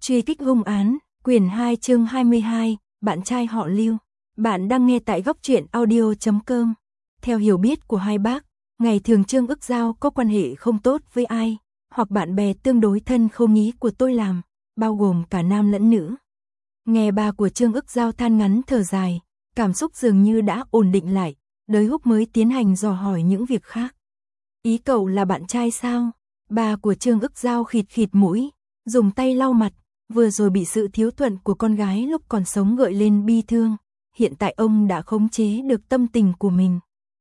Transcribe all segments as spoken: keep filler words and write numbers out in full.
Truy kích hung án, quyển hai chương hai mươi hai, bạn trai họ Lưu. Bạn đang nghe tại góc truyện audio chấm com. Theo hiểu biết của hai bác, ngày thường Trương Ức Giao có quan hệ không tốt với ai, hoặc bạn bè tương đối thân không nghĩ của tôi làm, bao gồm cả nam lẫn nữ. Nghe bà của Trương Ức Giao than ngắn thở dài, cảm xúc dường như đã ổn định lại, Đới Húc mới tiến hành dò hỏi những việc khác. Ý cậu là bạn trai sao? Bà của Trương Ức Giao khịt khịt mũi, dùng tay lau mặt, vừa rồi bị sự thiếu thuận của con gái lúc còn sống gợi lên bi thương, hiện tại ông đã khống chế được tâm tình của mình.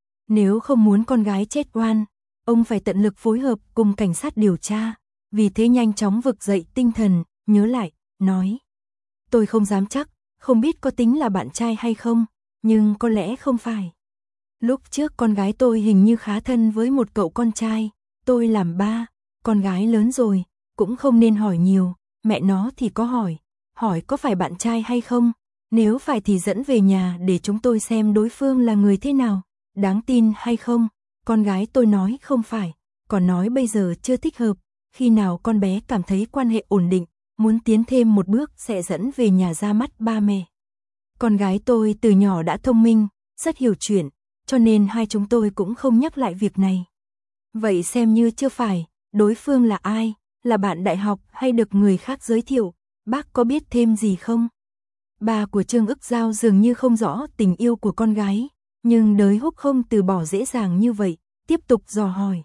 Nếu không muốn con gái chết oan, ông phải tận lực phối hợp cùng cảnh sát điều tra, vì thế nhanh chóng vực dậy tinh thần, nhớ lại, nói. Tôi không dám chắc, không biết có tính là bạn trai hay không, nhưng có lẽ không phải. Lúc trước con gái tôi hình như khá thân với một cậu con trai, tôi làm ba, con gái lớn rồi, cũng không nên hỏi nhiều, mẹ nó thì có hỏi, hỏi có phải bạn trai hay không, nếu phải thì dẫn về nhà để chúng tôi xem đối phương là người thế nào, đáng tin hay không, con gái tôi nói không phải, còn nói bây giờ chưa thích hợp, khi nào con bé cảm thấy quan hệ ổn định, muốn tiến thêm một bước sẽ dẫn về nhà ra mắt ba mẹ. Con gái tôi từ nhỏ đã thông minh, rất hiểu chuyện, cho nên hai chúng tôi cũng không nhắc lại việc này. Vậy xem như chưa phải, đối phương là ai, là bạn đại học hay được người khác giới thiệu, bác có biết thêm gì không? Bà của Trương Ức Giao dường như không rõ tình yêu của con gái, nhưng Đới Húc không từ bỏ dễ dàng như vậy, tiếp tục dò hỏi.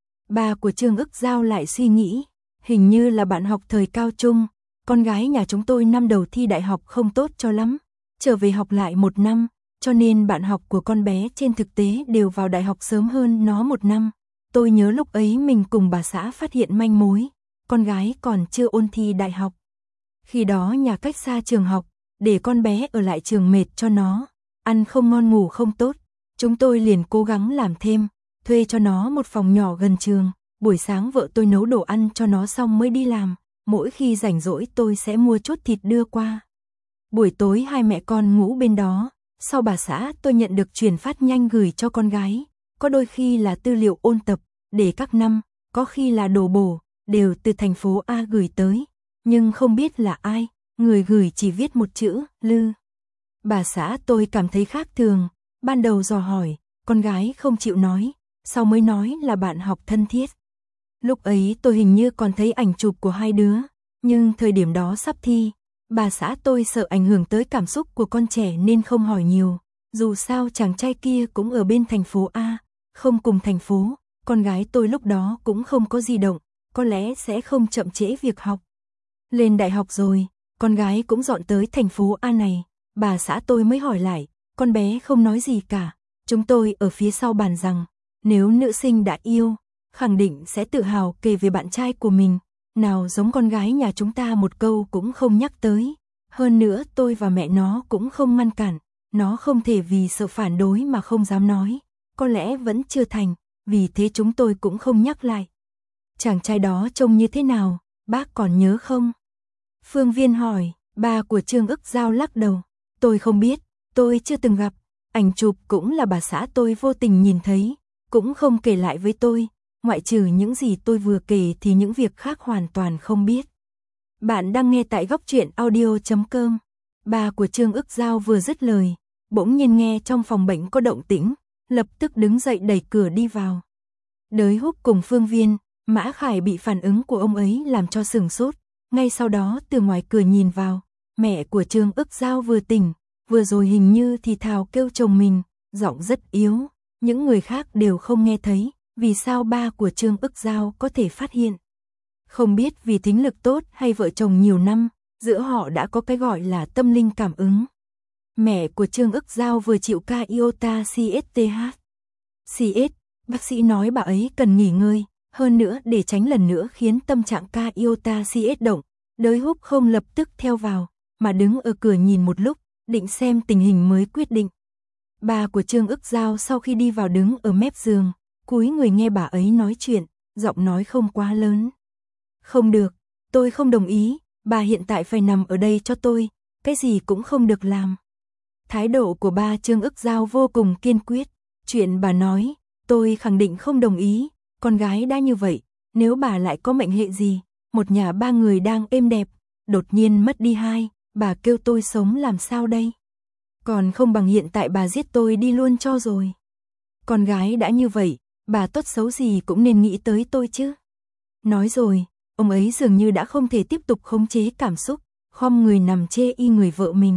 Bà của Trương Ức Giao lại suy nghĩ, hình như là bạn học thời cao trung, con gái nhà chúng tôi năm đầu thi đại học không tốt cho lắm, trở về học lại một năm, cho nên bạn học của con bé trên thực tế đều vào đại học sớm hơn nó một năm. Tôi nhớ lúc ấy mình cùng bà xã phát hiện manh mối, con gái còn chưa ôn thi đại học. Khi đó nhà cách xa trường học, để con bé ở lại trường mệt cho nó, ăn không ngon ngủ không tốt, chúng tôi liền cố gắng làm thêm, thuê cho nó một phòng nhỏ gần trường, buổi sáng vợ tôi nấu đồ ăn cho nó xong mới đi làm, mỗi khi rảnh rỗi tôi sẽ mua chút thịt đưa qua. Buổi tối hai mẹ con ngủ bên đó, sau bà xã tôi nhận được truyền phát nhanh gửi cho con gái, có đôi khi là tư liệu ôn tập, để các năm, có khi là đồ bổ, đều từ thành phố A gửi tới, nhưng không biết là ai, người gửi chỉ viết một chữ, Lư. Bà xã tôi cảm thấy khác thường, ban đầu dò hỏi, con gái không chịu nói, sau mới nói là bạn học thân thiết. Lúc ấy tôi hình như còn thấy ảnh chụp của hai đứa, nhưng thời điểm đó sắp thi, bà xã tôi sợ ảnh hưởng tới cảm xúc của con trẻ nên không hỏi nhiều, dù sao chàng trai kia cũng ở bên thành phố A, không cùng thành phố, con gái tôi lúc đó cũng không có di động, có lẽ sẽ không chậm trễ việc học. Lên đại học rồi, con gái cũng dọn tới thành phố A này, bà xã tôi mới hỏi lại, con bé không nói gì cả, chúng tôi ở phía sau bàn rằng, nếu nữ sinh đã yêu, khẳng định sẽ tự hào kể về bạn trai của mình, nào giống con gái nhà chúng ta một câu cũng không nhắc tới, hơn nữa tôi và mẹ nó cũng không ngăn cản, nó không thể vì sợ phản đối mà không dám nói, có lẽ vẫn chưa thành, vì thế chúng tôi cũng không nhắc lại. Chàng trai đó trông như thế nào, bác còn nhớ không? Phương Viên hỏi, bà của Trương Ức Giao lắc đầu, tôi không biết, tôi chưa từng gặp, ảnh chụp cũng là bà xã tôi vô tình nhìn thấy, cũng không kể lại với tôi, ngoại trừ những gì tôi vừa kể thì những việc khác hoàn toàn không biết. Bạn đang nghe tại góc truyện audio chấm com. Bà của Trương Ức Giao vừa dứt lời, bỗng nhiên nghe trong phòng bệnh có động tĩnh, lập tức đứng dậy đẩy cửa đi vào. Đới Húc cùng Phương Viên, Mã Khải bị phản ứng của ông ấy làm cho sửng sốt, ngay sau đó từ ngoài cửa nhìn vào, mẹ của Trương Ức Giao vừa tỉnh, vừa rồi hình như thì thào kêu chồng mình, giọng rất yếu, những người khác đều không nghe thấy, vì sao ba của Trương Ức Giao có thể phát hiện. Không biết vì thính lực tốt hay vợ chồng nhiều năm, giữa họ đã có cái gọi là tâm linh cảm ứng. Mẹ của Trương Ức Giao vừa chịu ca iota xê ét tê hát. xê ét, bác sĩ nói bà ấy cần nghỉ ngơi, hơn nữa để tránh lần nữa khiến tâm trạng ca iota xê ét động, Đới Húc không lập tức theo vào, mà đứng ở cửa nhìn một lúc, định xem tình hình mới quyết định. Bà của Trương Ức Giao sau khi đi vào đứng ở mép giường, cúi người nghe bà ấy nói chuyện, giọng nói không quá lớn. Không được, tôi không đồng ý, bà hiện tại phải nằm ở đây cho tôi, cái gì cũng không được làm. Thái độ của bà Trương Ức Giao vô cùng kiên quyết, chuyện bà nói, tôi khẳng định không đồng ý, con gái đã như vậy, nếu bà lại có mệnh hệ gì, một nhà ba người đang êm đẹp, đột nhiên mất đi hai, bà kêu tôi sống làm sao đây? Còn không bằng hiện tại bà giết tôi đi luôn cho rồi. Con gái đã như vậy, bà tốt xấu gì cũng nên nghĩ tới tôi chứ. Nói rồi, ông ấy dường như đã không thể tiếp tục khống chế cảm xúc, khom người nằm chê y người vợ mình.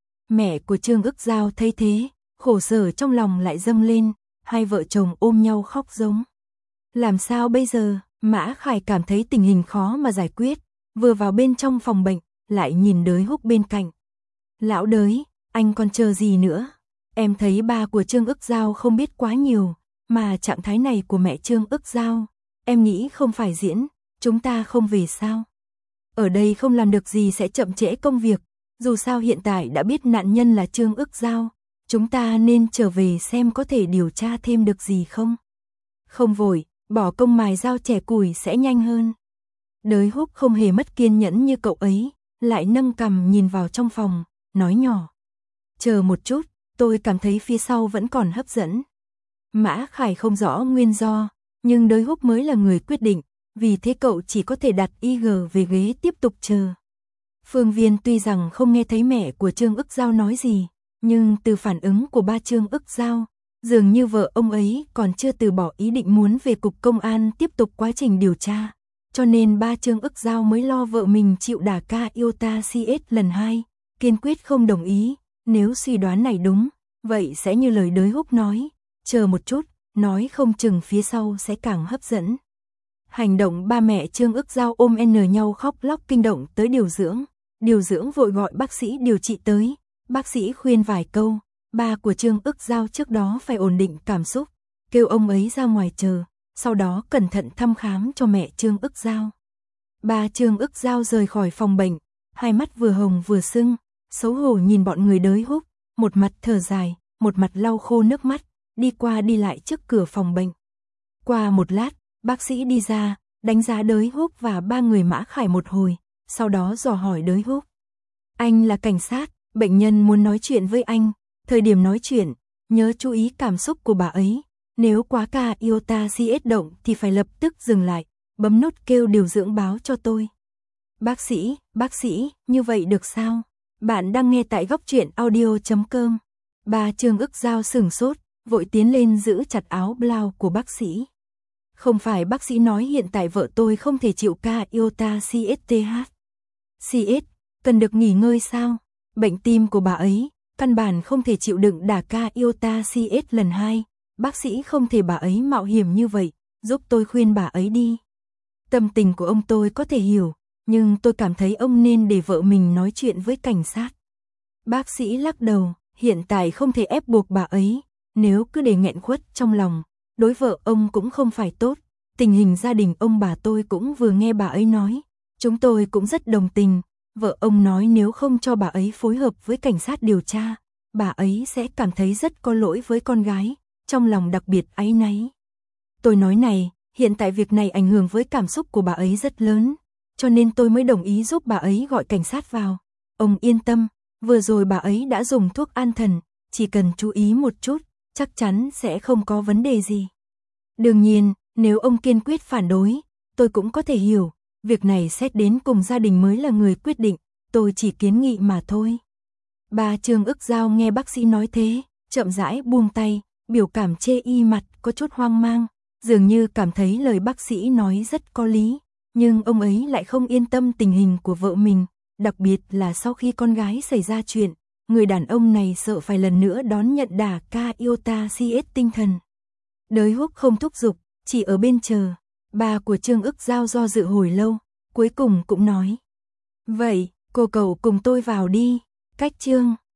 Mẹ của Trương Ức Giao thấy thế, khổ sở trong lòng lại dâng lên, hai vợ chồng ôm nhau khóc giống. Làm sao bây giờ? Mã Khải cảm thấy tình hình khó mà giải quyết, vừa vào bên trong phòng bệnh, lại nhìn Đới Húc bên cạnh. Lão Đới, anh còn chờ gì nữa? Em thấy ba của Trương Ức Giao không biết quá nhiều, mà trạng thái này của mẹ Trương Ức Giao, em nghĩ không phải diễn, chúng ta không về sao? Ở đây không làm được gì sẽ chậm trễ công việc, dù sao hiện tại đã biết nạn nhân là Trương Ức Giao, chúng ta nên trở về xem có thể điều tra thêm được gì không? Không vội, bỏ công mài dao chẻ củi sẽ nhanh hơn. Đới Húc không hề mất kiên nhẫn như cậu ấy, lại nâng cằm nhìn vào trong phòng, nói nhỏ. Chờ một chút, tôi cảm thấy phía sau vẫn còn hấp dẫn. Mã Khải không rõ nguyên do, nhưng Đới Húc mới là người quyết định, vì thế cậu chỉ có thể đặt i giê về ghế tiếp tục chờ. Phương Viên tuy rằng không nghe thấy mẹ của Trương Ức Giao nói gì, nhưng từ phản ứng của ba Trương Ức Giao, dường như vợ ông ấy còn chưa từ bỏ ý định muốn về cục công an tiếp tục quá trình điều tra, cho nên ba Trương Ức Giao mới lo vợ mình chịu đả ca iota xê ét lần hai, kiên quyết không đồng ý. Nếu suy đoán này đúng, vậy sẽ như lời Đới Húc nói, chờ một chút, nói không chừng phía sau sẽ càng hấp dẫn. Hành động ba mẹ Trương Ức Giao ôm n nhau khóc lóc kinh động tới điều dưỡng, điều dưỡng vội gọi bác sĩ điều trị tới, bác sĩ khuyên vài câu, ba của Trương Ức Giao trước đó phải ổn định cảm xúc, kêu ông ấy ra ngoài chờ, sau đó cẩn thận thăm khám cho mẹ Trương Ức Giao. Ba Trương Ức Giao rời khỏi phòng bệnh, hai mắt vừa hồng vừa sưng, xấu hổ nhìn bọn người Đới Húc, một mặt thở dài, một mặt lau khô nước mắt, đi qua đi lại trước cửa phòng bệnh. Qua một lát, bác sĩ đi ra, đánh giá Đới Húc và ba người Mã Khải một hồi, sau đó dò hỏi Đới Húc. Anh là cảnh sát, bệnh nhân muốn nói chuyện với anh, thời điểm nói chuyện, nhớ chú ý cảm xúc của bà ấy, nếu quá ca iota xê ét động thì phải lập tức dừng lại, bấm nút kêu điều dưỡng báo cho tôi. Bác sĩ, bác sĩ, như vậy được sao? Bạn đang nghe tại góc truyện audio chấm com. Bà Trương Ức Giao sửng sốt, vội tiến lên giữ chặt áo blau của bác sĩ. Không phải bác sĩ nói hiện tại vợ tôi không thể chịu ca iota xê ét tê hát. xê ét, cần được nghỉ ngơi sao? Bệnh tim của bà ấy, căn bản không thể chịu đựng đả ca iota xê ét lần hai. Bác sĩ không thể bà ấy mạo hiểm như vậy, giúp tôi khuyên bà ấy đi. Tâm tình của ông tôi có thể hiểu, nhưng tôi cảm thấy ông nên để vợ mình nói chuyện với cảnh sát. Bác sĩ lắc đầu, hiện tại không thể ép buộc bà ấy, nếu cứ để nghẹn khuất trong lòng, đối vợ ông cũng không phải tốt. Tình hình gia đình ông bà tôi cũng vừa nghe bà ấy nói, chúng tôi cũng rất đồng tình. Vợ ông nói nếu không cho bà ấy phối hợp với cảnh sát điều tra, bà ấy sẽ cảm thấy rất có lỗi với con gái, trong lòng đặc biệt áy náy. Tôi nói này, hiện tại việc này ảnh hưởng với cảm xúc của bà ấy rất lớn, cho nên tôi mới đồng ý giúp bà ấy gọi cảnh sát vào. Ông yên tâm, vừa rồi bà ấy đã dùng thuốc an thần, chỉ cần chú ý một chút, chắc chắn sẽ không có vấn đề gì. Đương nhiên, nếu ông kiên quyết phản đối, tôi cũng có thể hiểu, việc này xét đến cùng gia đình mới là người quyết định, tôi chỉ kiến nghị mà thôi. Bà Trương Ức Giao nghe bác sĩ nói thế, chậm rãi buông tay, biểu cảm chê y mặt có chút hoang mang, dường như cảm thấy lời bác sĩ nói rất có lý, nhưng ông ấy lại không yên tâm tình hình của vợ mình, đặc biệt là sau khi con gái xảy ra chuyện, người đàn ông này sợ phải lần nữa đón nhận đả ca iota xê ét tinh thần. Đới Húc không thúc giục, chỉ ở bên chờ. Bà của Trương Ức Giao do dự hồi lâu, cuối cùng cũng nói. Vậy, cô cậu cùng tôi vào đi. Cách Trương